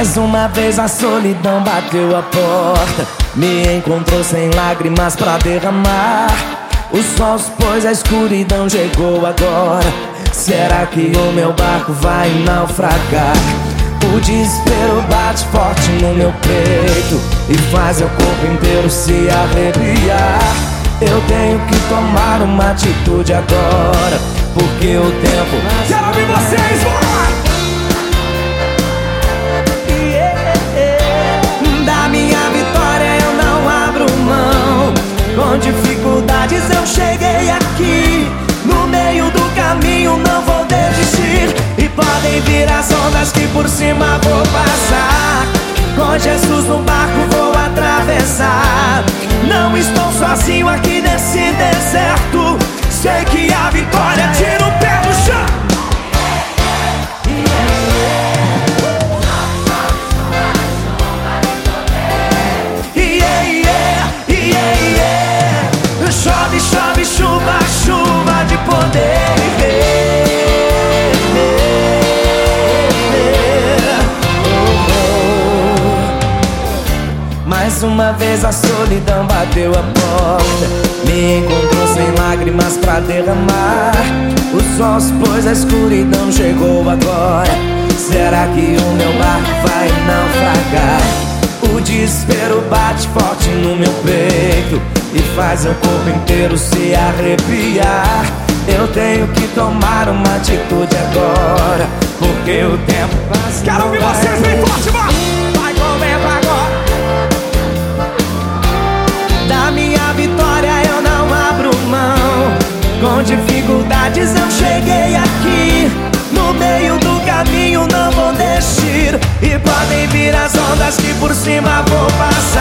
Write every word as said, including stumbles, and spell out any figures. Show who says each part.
Speaker 1: Mais uma vez a solidão bateu a porta, me encontrou sem lágrimas pra derramar. O sol se pôs, a escuridão chegou agora. Será que o meu barco vai naufragar? O desespero bate forte no meu peito e faz o corpo inteiro se arrepiar. Eu tenho que tomar uma atitude agora, porque o tempo...
Speaker 2: Quero ouvir vocês, bora!
Speaker 1: Da minha vitória eu não abro mão. Com dificuldades eu cheguei aqui. No meio do caminho não vou desistir. E podem vir as ondas que por cima vou passar. Com Jesus no barco vou atravessar. Não estou sozinho aqui nesse deserto. Sei que a vitória tira o pé do chão. Chove, chove, chuva, chuva de poder. Mais uma vez a solidão bateu a porta, me encontrou sem lágrimas pra derramar. O sol se pôs, a escuridão chegou agora. Será que o meu barco vai naufragar? O desespero bate forte no meu peito e faz o corpo inteiro se arrepiar. Eu tenho que tomar uma atitude agora, porque o tempo passa.
Speaker 2: Quero ouvir vocês bem forte, mano!
Speaker 1: Vai com vento agora. Da minha vitória eu não abro mão. Com dificuldades eu cheguei aqui. No meio do caminho não vou desistir. E podem vir as ondas que por cima vou passar.